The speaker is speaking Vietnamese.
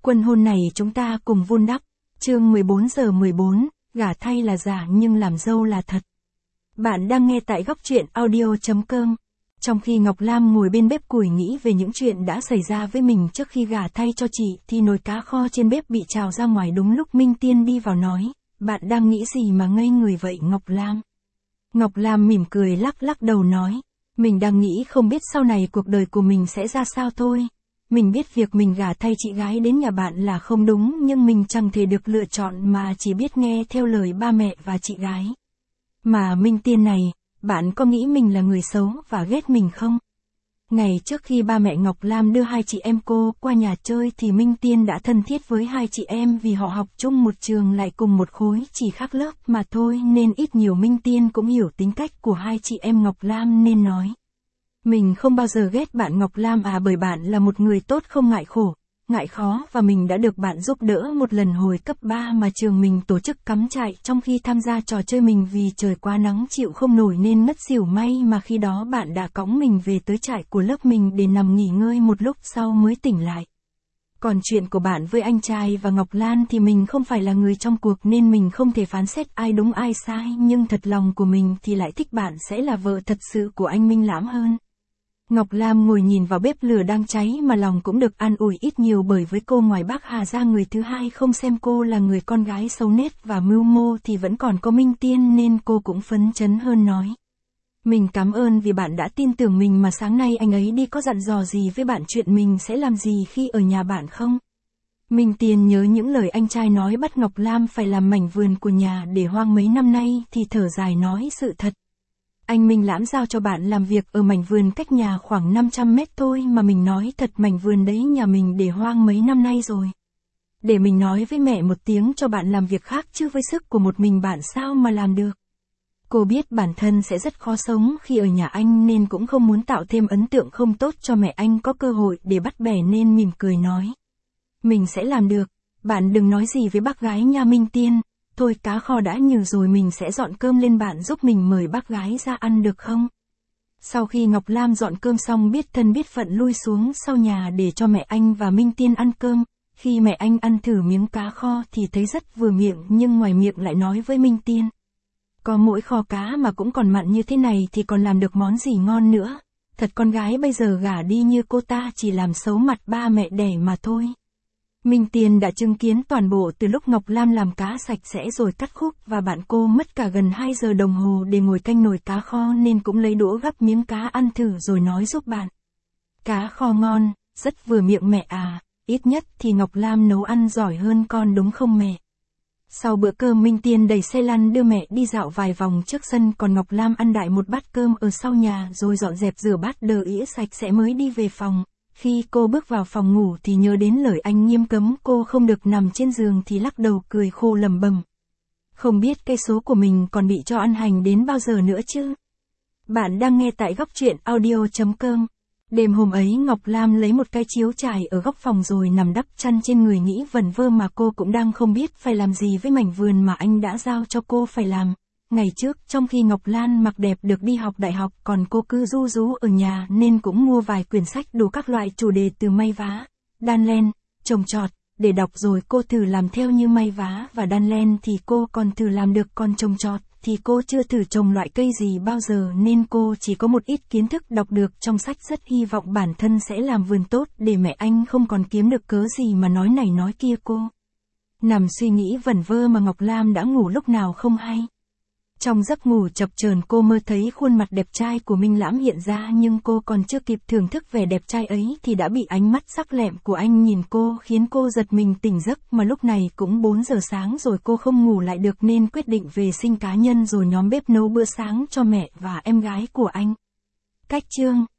Quân hôn này chúng ta cùng vun đắp. Chương 14/14, gả thay là giả nhưng làm dâu là thật. Bạn đang nghe tại góc truyện audio.com. Trong khi Ngọc Lam ngồi bên bếp củi nghĩ về những chuyện đã xảy ra với mình trước khi gả thay cho chị, thì nồi cá kho trên bếp bị trào ra ngoài đúng lúc Minh Tiên đi vào nói, bạn đang nghĩ gì mà ngây người vậy Ngọc Lam? Ngọc Lam mỉm cười lắc đầu nói, mình đang nghĩ không biết sau này cuộc đời của mình sẽ ra sao thôi. Mình biết việc mình gả thay chị gái đến nhà bạn là không đúng, nhưng mình chẳng thể được lựa chọn mà chỉ biết nghe theo lời ba mẹ và chị gái. Mà Minh Tiên này, bạn có nghĩ mình là người xấu và ghét mình không? Ngày trước khi ba mẹ Ngọc Lam đưa hai chị em cô qua nhà chơi thì Minh Tiên đã thân thiết với hai chị em vì họ học chung một trường lại cùng một khối, chỉ khác lớp mà thôi, nên ít nhiều Minh Tiên cũng hiểu tính cách của hai chị em Ngọc Lam nên nói. Mình không bao giờ ghét bạn Ngọc Lam bởi bạn là một người tốt không ngại khổ, ngại khó, và mình đã được bạn giúp đỡ một lần hồi cấp 3 mà trường mình tổ chức cắm trại trong khi tham gia trò chơi mình vì trời quá nắng chịu không nổi nên ngất xỉu, may mà khi đó bạn đã cõng mình về tới trại của lớp mình để nằm nghỉ ngơi một lúc sau mới tỉnh lại. Còn chuyện của bạn với anh trai và Ngọc Lan thì mình không phải là người trong cuộc nên mình không thể phán xét ai đúng ai sai, nhưng thật lòng của mình thì lại thích bạn sẽ là vợ thật sự của anh Minh Lãm hơn. Ngọc Lam ngồi nhìn vào bếp lửa đang cháy mà lòng cũng được an ủi ít nhiều, bởi với cô ngoài bác Hà ra người thứ hai không xem cô là người con gái xấu nết và mưu mô thì vẫn còn có Minh Tiên, nên cô cũng phấn chấn hơn nói. Mình cảm ơn vì bạn đã tin tưởng mình, mà sáng nay anh ấy đi có dặn dò gì với bạn chuyện mình sẽ làm gì khi ở nhà bạn không? Minh Tiên nhớ những lời anh trai nói bắt Ngọc Lam phải làm mảnh vườn của nhà để hoang mấy năm nay thì thở dài nói sự thật. Anh Minh Lãm giao cho bạn làm việc ở mảnh vườn cách nhà khoảng 500 mét thôi, mà mình nói thật mảnh vườn đấy nhà mình để hoang mấy năm nay rồi. Để mình nói với mẹ một tiếng cho bạn làm việc khác, chứ với sức của một mình bạn sao mà làm được. Cô biết bản thân sẽ rất khó sống khi ở nhà anh nên cũng không muốn tạo thêm ấn tượng không tốt cho mẹ anh có cơ hội để bắt bẻ nên mỉm cười nói. Mình sẽ làm được, bạn đừng nói gì với bác gái nha Minh Tiên. Thôi cá kho đã nhừ rồi, mình sẽ dọn cơm lên, bạn giúp mình mời bác gái ra ăn được không? Sau khi Ngọc Lam dọn cơm xong biết thân biết phận lui xuống sau nhà để cho mẹ anh và Minh Tiên ăn cơm. Khi mẹ anh ăn thử miếng cá kho thì thấy rất vừa miệng, nhưng ngoài miệng lại nói với Minh Tiên. Có mỗi kho cá mà cũng còn mặn như thế này thì còn làm được món gì ngon nữa. Thật con gái bây giờ gả đi như cô ta chỉ làm xấu mặt ba mẹ đẻ mà thôi. Minh Tiên đã chứng kiến toàn bộ từ lúc Ngọc Lam làm cá sạch sẽ rồi cắt khúc, và bạn cô mất cả gần 2 giờ đồng hồ để ngồi canh nồi cá kho nên cũng lấy đũa gắp miếng cá ăn thử rồi nói giúp bạn. Cá kho ngon, rất vừa miệng mẹ à, ít nhất thì Ngọc Lam nấu ăn giỏi hơn con đúng không mẹ? Sau bữa cơm Minh Tiên đẩy xe lăn đưa mẹ đi dạo vài vòng trước sân, còn Ngọc Lam ăn đại một bát cơm ở sau nhà rồi dọn dẹp rửa bát đờ ĩa sạch sẽ mới đi về phòng. Khi cô bước vào phòng ngủ thì nhớ đến lời anh nghiêm cấm cô không được nằm trên giường thì lắc đầu cười khô lẩm bẩm. Không biết cái số của mình còn bị cho ăn hành đến bao giờ nữa chứ? Bạn đang nghe tại góc truyện audio.com. Đêm hôm ấy Ngọc Lam lấy một cái chiếu trải ở góc phòng rồi nằm đắp chăn trên người nghĩ vẩn vơ, mà cô cũng đang không biết phải làm gì với mảnh vườn mà anh đã giao cho cô phải làm. Ngày trước, trong khi Ngọc Lan mặc đẹp được đi học đại học, còn cô cứ ru rú ở nhà nên cũng mua vài quyển sách đủ các loại chủ đề từ may vá, đan len, trồng trọt, để đọc rồi cô thử làm theo. Như may vá và đan len thì cô còn thử làm được, còn trồng trọt thì cô chưa thử trồng loại cây gì bao giờ nên cô chỉ có một ít kiến thức đọc được trong sách, rất hy vọng bản thân sẽ làm vườn tốt để mẹ anh không còn kiếm được cớ gì mà nói này nói kia. Cô nằm suy nghĩ vẩn vơ mà Ngọc Lam đã ngủ lúc nào không hay. Trong giấc ngủ chập chờn cô mơ thấy khuôn mặt đẹp trai của Minh Lãm hiện ra, nhưng cô còn chưa kịp thưởng thức vẻ đẹp trai ấy thì đã bị ánh mắt sắc lẹm của anh nhìn cô khiến cô giật mình tỉnh giấc, mà lúc này cũng 4 giờ sáng rồi cô không ngủ lại được nên quyết định vệ sinh cá nhân rồi nhóm bếp nấu bữa sáng cho mẹ và em gái của anh. Cách chương